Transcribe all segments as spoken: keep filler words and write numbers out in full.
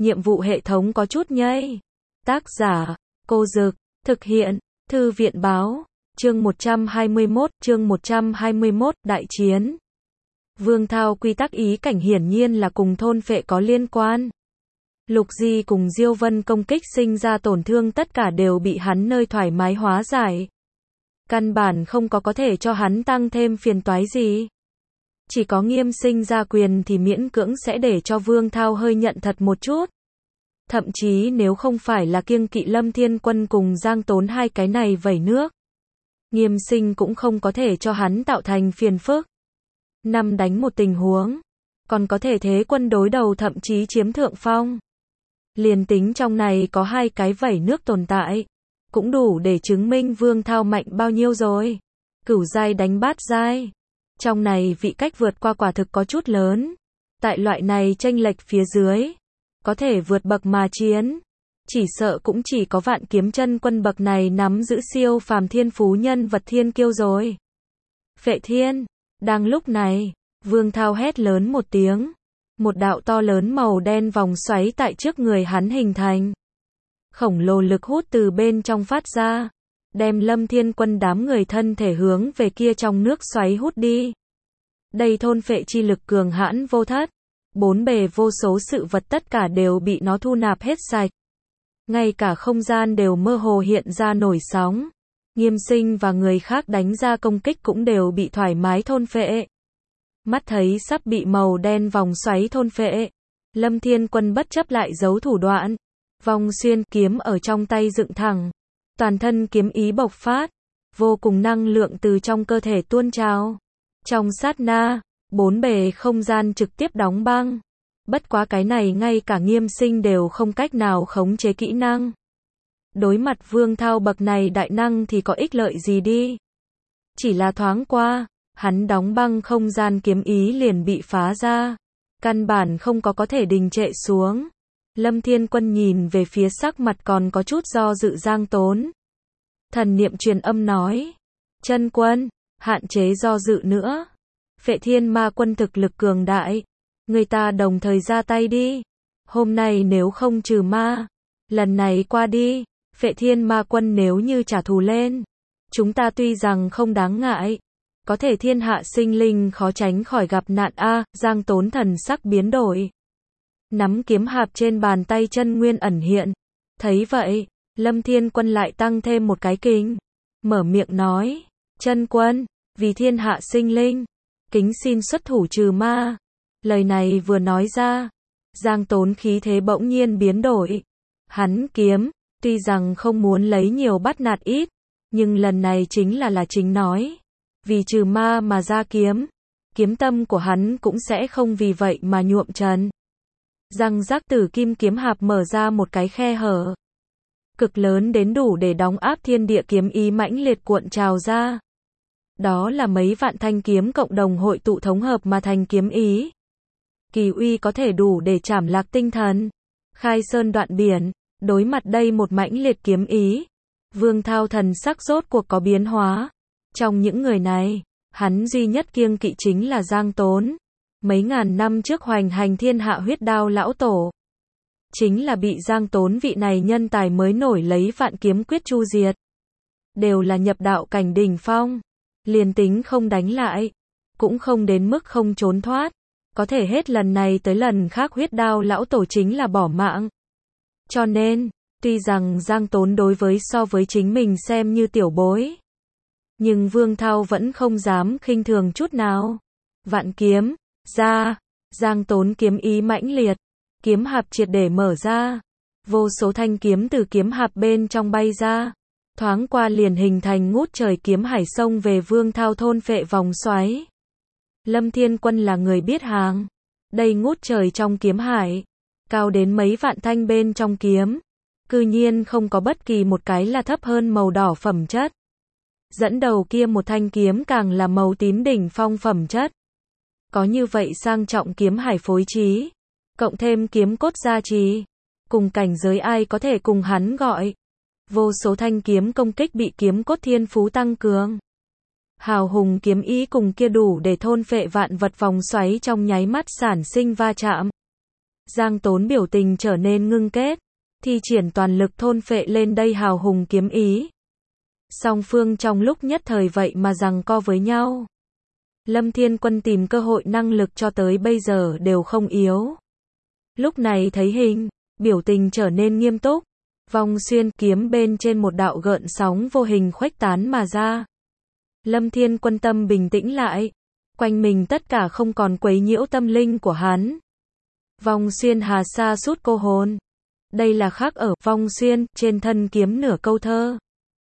nhiệm vụ hệ thống có chút nhây. Tác giả, Cô Dực, thực hiện, Thư viện Báo, chương một trăm hai mươi mốt, chương một trăm hai mươi mốt, đại chiến. Vương Thao quy tắc ý cảnh hiển nhiên là cùng thôn phệ có liên quan. Lục Di cùng Diêu Vân công kích sinh ra tổn thương tất cả đều bị hắn nơi thoải mái hóa giải. Căn bản không có có thể cho hắn tăng thêm phiền toái gì. Chỉ có Nghiêm Sinh ra quyền thì miễn cưỡng sẽ để cho Vương Thao hơi nhận thật một chút. Thậm chí nếu không phải là kiêng kỵ Lâm Thiên Quân cùng Giang Tốn hai cái này vẩy nước, Nghiêm Sinh cũng không có thể cho hắn tạo thành phiền phức. Năm đánh một tình huống, còn có thể thế quân đối đầu thậm chí chiếm thượng phong. Liền tính trong này có hai cái vẩy nước tồn tại, cũng đủ để chứng minh Vương Thao mạnh bao nhiêu rồi. Cửu giai đánh bát giai. Trong này vị cách vượt qua quả thực có chút lớn. Tại loại này chênh lệch phía dưới, có thể vượt bậc mà chiến, chỉ sợ cũng chỉ có Vạn Kiếm Chân Quân bậc này nắm giữ siêu phàm thiên phú nhân vật thiên kiêu rồi. Phệ Thiên. Đang lúc này, Vương Thao hét lớn một tiếng. Một đạo to lớn màu đen vòng xoáy tại trước người hắn hình thành. Khổng lồ lực hút từ bên trong phát ra, đem Lâm Thiên Quân đám người thân thể hướng về kia trong nước xoáy hút đi. Đây thôn phệ chi lực cường hãn vô thất, bốn bề vô số sự vật tất cả đều bị nó thu nạp hết sạch. Ngay cả không gian đều mơ hồ hiện ra nổi sóng. Nghiêm Sinh và người khác đánh ra công kích cũng đều bị thoải mái thôn phệ. Mắt thấy sắp bị màu đen vòng xoáy thôn phệ, Lâm Thiên Quân bất chấp lại giấu thủ đoạn, vòng xuyên kiếm ở trong tay dựng thẳng, toàn thân kiếm ý bộc phát, vô cùng năng lượng từ trong cơ thể tuôn trào. Trong sát na, bốn bề không gian trực tiếp đóng băng. Bất quá cái này ngay cả Nghiêm Sinh đều không cách nào khống chế kỹ năng. Đối mặt Vương Thao bậc này đại năng thì có ích lợi gì đi. Chỉ là thoáng qua, hắn đóng băng không gian kiếm ý liền bị phá ra. Căn bản không có có thể đình trệ xuống. Lâm Thiên Quân nhìn về phía sắc mặt còn có chút do dự Giang Tốn. Thần niệm truyền âm nói. Chân quân, hạn chế do dự nữa. Phệ Thiên Ma Quân thực lực cường đại. Người ta đồng thời ra tay đi. Hôm nay nếu không trừ ma, lần này qua đi, Phệ Thiên Ma Quân nếu như trả thù lên, chúng ta tuy rằng không đáng ngại, có thể thiên hạ sinh linh khó tránh khỏi gặp nạn a. À, Giang Tốn thần sắc biến đổi. Nắm kiếm hạp trên bàn tay chân nguyên ẩn hiện. Thấy vậy, Lâm Thiên Quân lại tăng thêm một cái kính. Mở miệng nói, chân quân, vì thiên hạ sinh linh, kính xin xuất thủ trừ ma. Lời này vừa nói ra, Giang Tốn khí thế bỗng nhiên biến đổi. Hắn kiếm, tuy rằng không muốn lấy nhiều bắt nạt ít, nhưng lần này chính là là chính nói. Vì trừ ma mà ra kiếm, kiếm tâm của hắn cũng sẽ không vì vậy mà nhuộm trần. Răng rác tử kim kiếm hạp mở ra một cái khe hở. Cực lớn đến đủ để đóng áp thiên địa kiếm ý mãnh liệt cuộn trào ra. Đó là mấy vạn thanh kiếm cộng đồng hội tụ thống hợp mà thành kiếm ý. Kỳ uy có thể đủ để trảm lạc tinh thần. Khai sơn đoạn biển, đối mặt đây một mãnh liệt kiếm ý. Vương Thao thần sắc rốt cuộc có biến hóa. Trong những người này, hắn duy nhất kiêng kỵ chính là Giang Tốn. Mấy ngàn năm trước hoành hành thiên hạ huyết đao lão tổ. Chính là bị Giang Tốn vị này nhân tài mới nổi lấy vạn kiếm quyết chu diệt. Đều là nhập đạo cảnh đỉnh phong. Liền tính không đánh lại, cũng không đến mức không trốn thoát. Có thể hết lần này tới lần khác huyết đao lão tổ chính là bỏ mạng. Cho nên, tuy rằng Giang Tốn đối với so với chính mình xem như tiểu bối, nhưng Vương Thao vẫn không dám khinh thường chút nào. Vạn kiếm, ra, Giang Tốn kiếm ý mãnh liệt, kiếm hạp triệt để mở ra. Vô số thanh kiếm từ kiếm hạp bên trong bay ra, thoáng qua liền hình thành ngút trời kiếm hải sông về Vương Thao thôn phệ vòng xoáy. Lâm Thiên Quân là người biết hàng. Đây ngút trời trong kiếm hải, cao đến mấy vạn thanh bên trong kiếm, cư nhiên không có bất kỳ một cái là thấp hơn màu đỏ phẩm chất. Dẫn đầu kia một thanh kiếm càng là màu tím đỉnh phong phẩm chất. Có như vậy sang trọng kiếm hải phối trí, cộng thêm kiếm cốt gia trì, cùng cảnh giới ai có thể cùng hắn gọi. Vô số thanh kiếm công kích bị kiếm cốt thiên phú tăng cường. Hào hùng kiếm ý cùng kia đủ để thôn phệ vạn vật vòng xoáy trong nháy mắt sản sinh va chạm. Giang Tốn biểu tình trở nên ngưng kết, thi triển toàn lực thôn phệ lên đây hào hùng kiếm ý. Song phương trong lúc nhất thời vậy mà giằng co với nhau. Lâm Thiên Quân tìm cơ hội năng lực cho tới bây giờ đều không yếu. Lúc này thấy hình, biểu tình trở nên nghiêm túc. Vong xuyên kiếm bên trên một đạo gợn sóng vô hình khuếch tán mà ra. Lâm Thiên Quân tâm bình tĩnh lại. Quanh mình tất cả không còn quấy nhiễu tâm linh của hắn. Vong xuyên hà sa sút cô hồn. Đây là khác ở vong xuyên trên thân kiếm nửa câu thơ.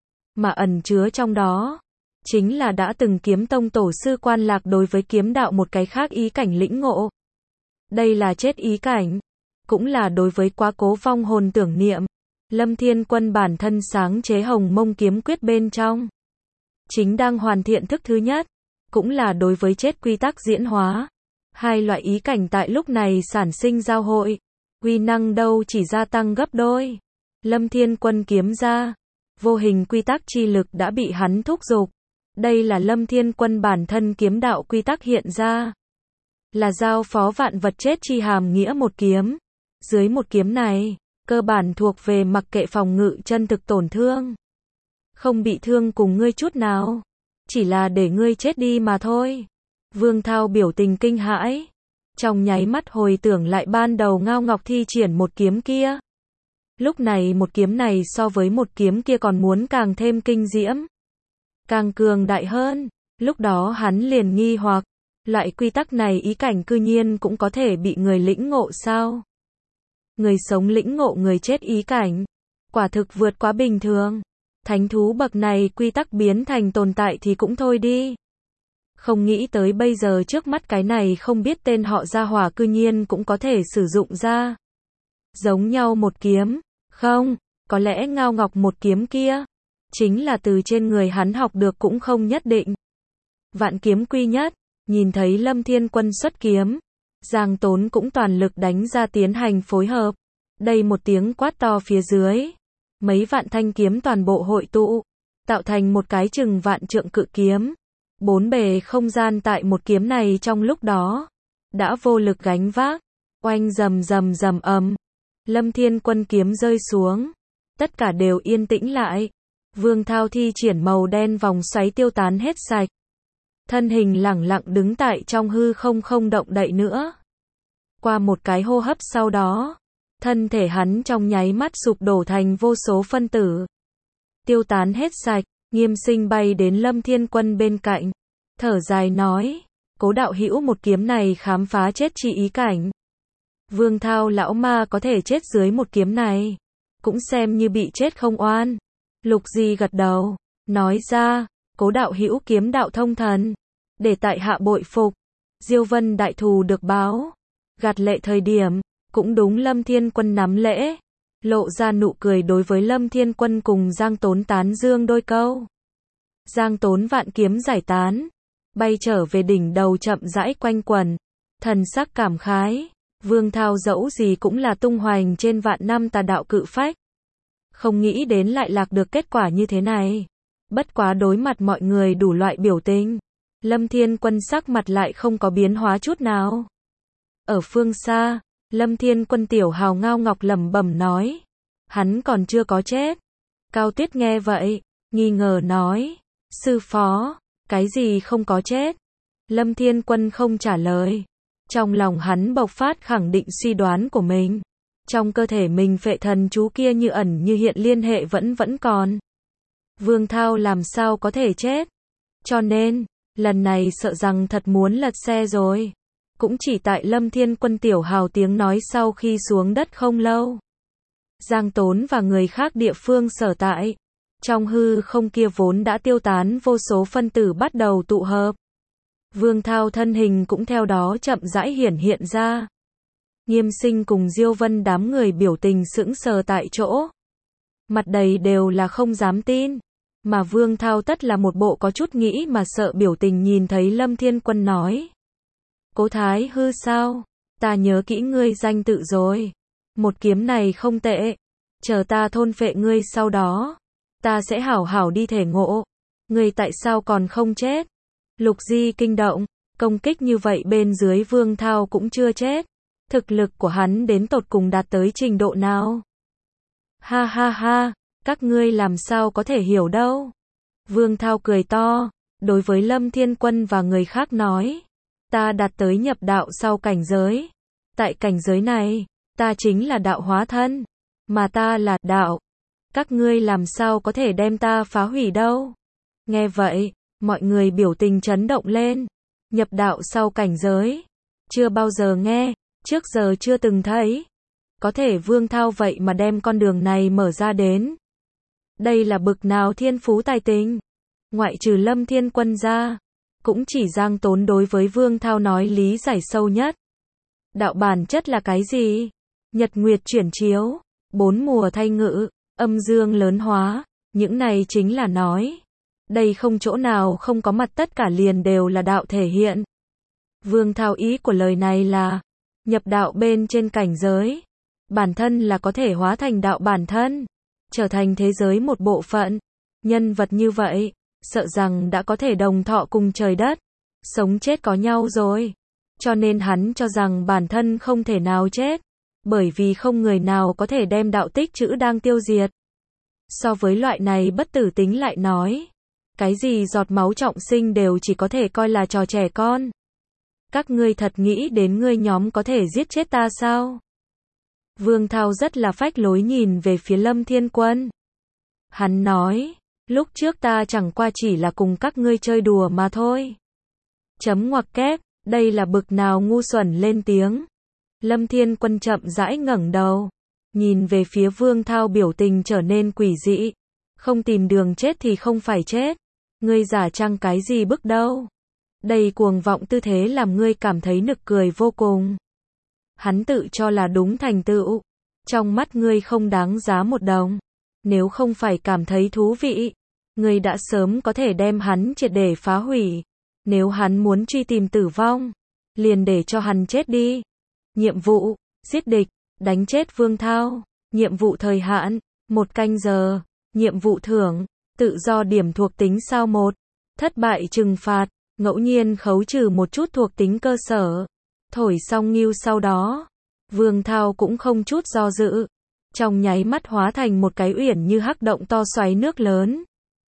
Mà ẩn chứa trong đó. Chính là đã từng kiếm tông tổ sư Quan Lạc đối với kiếm đạo một cái khác ý cảnh lĩnh ngộ. Đây là chết ý cảnh. Cũng là đối với quá cố vong hồn tưởng niệm. Lâm Thiên Quân bản thân sáng chế Hồng Mông kiếm quyết bên trong. Chính đang hoàn thiện thức thứ nhất. Cũng là đối với chết quy tắc diễn hóa. Hai loại ý cảnh tại lúc này sản sinh giao hội. Uy năng đâu chỉ gia tăng gấp đôi. Lâm Thiên Quân kiếm ra. Vô hình quy tắc chi lực đã bị hắn thúc giục. Đây là Lâm Thiên Quân bản thân kiếm đạo quy tắc hiện ra. Là giao phó vạn vật chết chi hàm nghĩa một kiếm. Dưới một kiếm này, cơ bản thuộc về mặc kệ phòng ngự chân thực tổn thương. Không bị thương cùng ngươi chút nào. Chỉ là để ngươi chết đi mà thôi. Vương Thao biểu tình kinh hãi. Trong nháy mắt hồi tưởng lại ban đầu Ngao Ngọc thi triển một kiếm kia. Lúc này một kiếm này so với một kiếm kia còn muốn càng thêm kinh diễm. Càng cường đại hơn. Lúc đó hắn liền nghi hoặc. Loại quy tắc này ý cảnh cư nhiên cũng có thể bị người lĩnh ngộ sao? Người sống lĩnh ngộ người chết ý cảnh. Quả thực vượt quá bình thường. Thánh thú bậc này quy tắc biến thành tồn tại thì cũng thôi đi. Không nghĩ tới bây giờ trước mắt cái này không biết tên họ gia hỏa cư nhiên cũng có thể sử dụng ra. Giống nhau một kiếm. Không, có lẽ Ngao Ngọc một kiếm kia. Chính là từ trên người hắn học được cũng không nhất định. Vạn kiếm quy nhất. Nhìn thấy Lâm Thiên Quân xuất kiếm. Giang Tốn cũng toàn lực đánh ra tiến hành phối hợp. Đây một tiếng quát to phía dưới. Mấy vạn thanh kiếm toàn bộ hội tụ. Tạo thành một cái chừng vạn trượng cự kiếm. Bốn bề không gian tại một kiếm này trong lúc đó. Đã vô lực gánh vác. Oanh rầm rầm rầm ầm. Lâm Thiên Quân kiếm rơi xuống. Tất cả đều yên tĩnh lại. Vương Thao thi triển màu đen vòng xoáy tiêu tán hết sạch. Thân hình lẳng lặng đứng tại trong hư không không động đậy nữa. Qua một cái hô hấp sau đó. Thân thể hắn trong nháy mắt sụp đổ thành vô số phân tử. Tiêu tán hết sạch. Nghiêm Sinh bay đến Lâm Thiên Quân bên cạnh. Thở dài nói. Cố đạo hữu một kiếm này khám phá chết chi ý cảnh. Vương Thao lão ma có thể chết dưới một kiếm này. Cũng xem như bị chết không oan. Lục Di gật đầu. Nói ra. Cố đạo hữu kiếm đạo thông thần. Để tại hạ bội phục. Diêu Vân đại thù được báo. Gạt lệ thời điểm. Cũng đúng Lâm Thiên Quân nắm lễ. Lộ ra nụ cười đối với Lâm Thiên Quân cùng Giang Tốn tán dương đôi câu. Giang Tốn vạn kiếm giải tán. Bay trở về đỉnh đầu chậm rãi quanh quần. Thần sắc cảm khái. Vương Thao dẫu gì cũng là tung hoành trên vạn năm tà đạo cự phách. Không nghĩ đến lại lạc được kết quả như thế này. Bất quá đối mặt mọi người đủ loại biểu tình. Lâm Thiên Quân sắc mặt lại không có biến hóa chút nào. Ở phương xa, Lâm Thiên Quân tiểu hào Ngao Ngọc lẩm bẩm nói. Hắn còn chưa có chết. Cao Tuyết nghe vậy, nghi ngờ nói. Sư phó, cái gì không có chết? Lâm Thiên Quân không trả lời. Trong lòng hắn bộc phát khẳng định suy đoán của mình. Trong cơ thể mình phệ thần chú kia như ẩn như hiện liên hệ vẫn vẫn còn. Vương Thao làm sao có thể chết? Cho nên, lần này sợ rằng thật muốn lật xe rồi. Cũng chỉ tại Lâm Thiên Quân tiểu hào tiếng nói sau khi xuống đất không lâu. Giang Tốn và người khác địa phương sở tại. Trong hư không kia vốn đã tiêu tán vô số phân tử bắt đầu tụ hợp. Vương Thao thân hình cũng theo đó chậm rãi hiển hiện ra. Nghiêm Sinh cùng Diêu Vân đám người biểu tình sững sờ tại chỗ. Mặt đầy đều là không dám tin. Mà Vương Thao tất là một bộ có chút nghĩ mà sợ biểu tình nhìn thấy Lâm Thiên Quân nói. Cố Thái hư sao? Ta nhớ kỹ ngươi danh tự rồi. Một kiếm này không tệ. Chờ ta thôn phệ ngươi sau đó. Ta sẽ hảo hảo đi thể ngộ. Ngươi tại sao còn không chết? Lục Di kinh động. Công kích như vậy bên dưới Vương Thao cũng chưa chết. Thực lực của hắn đến tột cùng đạt tới trình độ nào? Ha ha ha, các ngươi làm sao có thể hiểu đâu. Vương Thao cười to, đối với Lâm Thiên Quân và người khác nói. Ta đạt tới nhập đạo sau cảnh giới. Tại cảnh giới này, ta chính là đạo hóa thân. Mà ta là đạo. Các ngươi làm sao có thể đem ta phá hủy đâu. Nghe vậy, mọi người biểu tình chấn động lên. Nhập đạo sau cảnh giới. Chưa bao giờ nghe, trước giờ chưa từng thấy. Có thể Vương Thao vậy mà đem con đường này mở ra đến. Đây là bực nào thiên phú tài tình. Ngoại trừ Lâm Thiên Quân ra, cũng chỉ Giang Tốn đối với Vương Thao nói lý giải sâu nhất. Đạo bản chất là cái gì? Nhật nguyệt chuyển chiếu, bốn mùa thay ngự, âm dương lớn hóa, những này chính là nói. Đây không chỗ nào không có mặt, tất cả liền đều là đạo thể hiện. Vương Thao ý của lời này là, nhập đạo bên trên cảnh giới, bản thân là có thể hóa thành đạo bản thân, trở thành thế giới một bộ phận. Nhân vật như vậy, sợ rằng đã có thể đồng thọ cùng trời đất, sống chết có nhau rồi. Cho nên hắn cho rằng bản thân không thể nào chết, bởi vì không người nào có thể đem đạo tích trữ đang tiêu diệt. So với loại này bất tử tính lại nói, cái gì giọt máu trọng sinh đều chỉ có thể coi là trò trẻ con. Các ngươi thật nghĩ đến ngươi nhóm có thể giết chết ta sao? Vương Thao rất là phách lối nhìn về phía Lâm Thiên Quân. Hắn nói, lúc trước ta chẳng qua chỉ là cùng các ngươi chơi đùa mà thôi. Chấm ngoặc kép, đây là bực nào ngu xuẩn lên tiếng. Lâm Thiên Quân chậm rãi ngẩng đầu, nhìn về phía Vương Thao, biểu tình trở nên quỷ dị. Không tìm đường chết thì không phải chết. Ngươi giả trang cái gì bức đâu. Đầy cuồng vọng tư thế làm ngươi cảm thấy nực cười vô cùng. Hắn tự cho là đúng thành tựu. Trong mắt ngươi không đáng giá một đồng. Nếu không phải cảm thấy thú vị, ngươi đã sớm có thể đem hắn triệt để phá hủy. Nếu hắn muốn truy tìm tử vong, liền để cho hắn chết đi. Nhiệm vụ, giết địch, đánh chết Vương Thao. Nhiệm vụ thời hạn, một canh giờ. Nhiệm vụ thưởng, tự do điểm thuộc tính sao một. Thất bại trừng phạt, ngẫu nhiên khấu trừ một chút thuộc tính cơ sở. Thổi xong nghiêu sau đó, Vương Thao cũng không chút do dự. Trong nháy mắt hóa thành một cái uyển như hắc động to xoáy nước lớn.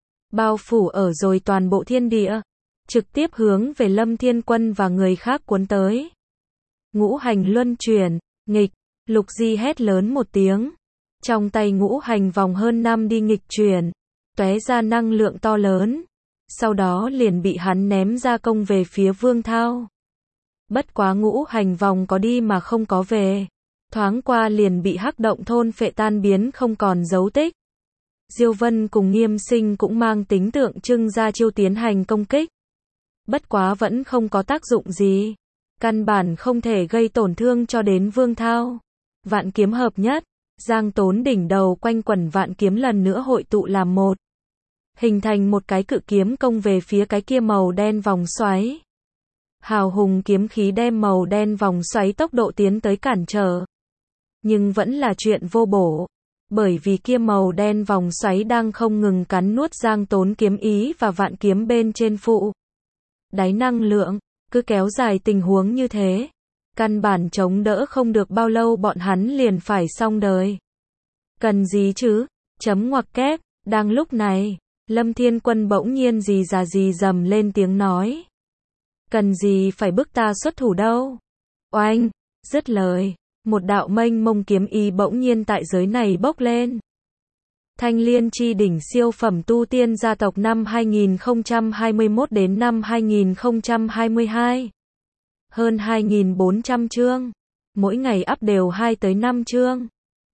Bao phủ ở rồi toàn bộ thiên địa. Trực tiếp hướng về Lâm Thiên Quân và người khác cuốn tới. Ngũ hành luân chuyển, nghịch, Lục Di hét lớn một tiếng. Trong tay ngũ hành vòng hơn năm đi nghịch chuyển, tóe ra năng lượng to lớn. Sau đó liền bị hắn ném ra công về phía Vương Thao. Bất quá ngũ hành vòng có đi mà không có về. Thoáng qua liền bị hắc động thôn phệ tan biến không còn dấu tích. Diêu Vân cùng Nghiêm Sinh cũng mang tính tượng trưng ra chiêu tiến hành công kích. Bất quá vẫn không có tác dụng gì. Căn bản không thể gây tổn thương cho đến Vương Thao. Vạn kiếm hợp nhất. Giang Tốn đỉnh đầu quanh quẩn vạn kiếm lần nữa hội tụ làm một. Hình thành một cái cự kiếm công về phía cái kia màu đen vòng xoáy. Hào hùng kiếm khí đem màu đen vòng xoáy tốc độ tiến tới cản trở. Nhưng vẫn là chuyện vô bổ. Bởi vì kia màu đen vòng xoáy đang không ngừng cắn nuốt Giang Tốn kiếm ý và vạn kiếm bên trên phụ. Đáy năng lượng, cứ kéo dài tình huống như thế. Căn bản chống đỡ không được bao lâu bọn hắn liền phải xong đời. Cần gì chứ? Chấm ngoặc kép, đang lúc này, Lâm Thiên Quân bỗng nhiên gì già gì dầm lên tiếng nói. Cần gì phải bức ta xuất thủ đâu? Oanh, dứt lời, một đạo mênh mông kiếm ý bỗng nhiên tại giới này bốc lên. Thanh Liên chi đỉnh siêu phẩm tu tiên gia tộc năm hai nghìn không trăm hai mươi mốt đến năm hai nghìn không trăm hai mươi hai. Hơn hai nghìn bốn trăm chương. Mỗi ngày up đều hai tới năm chương.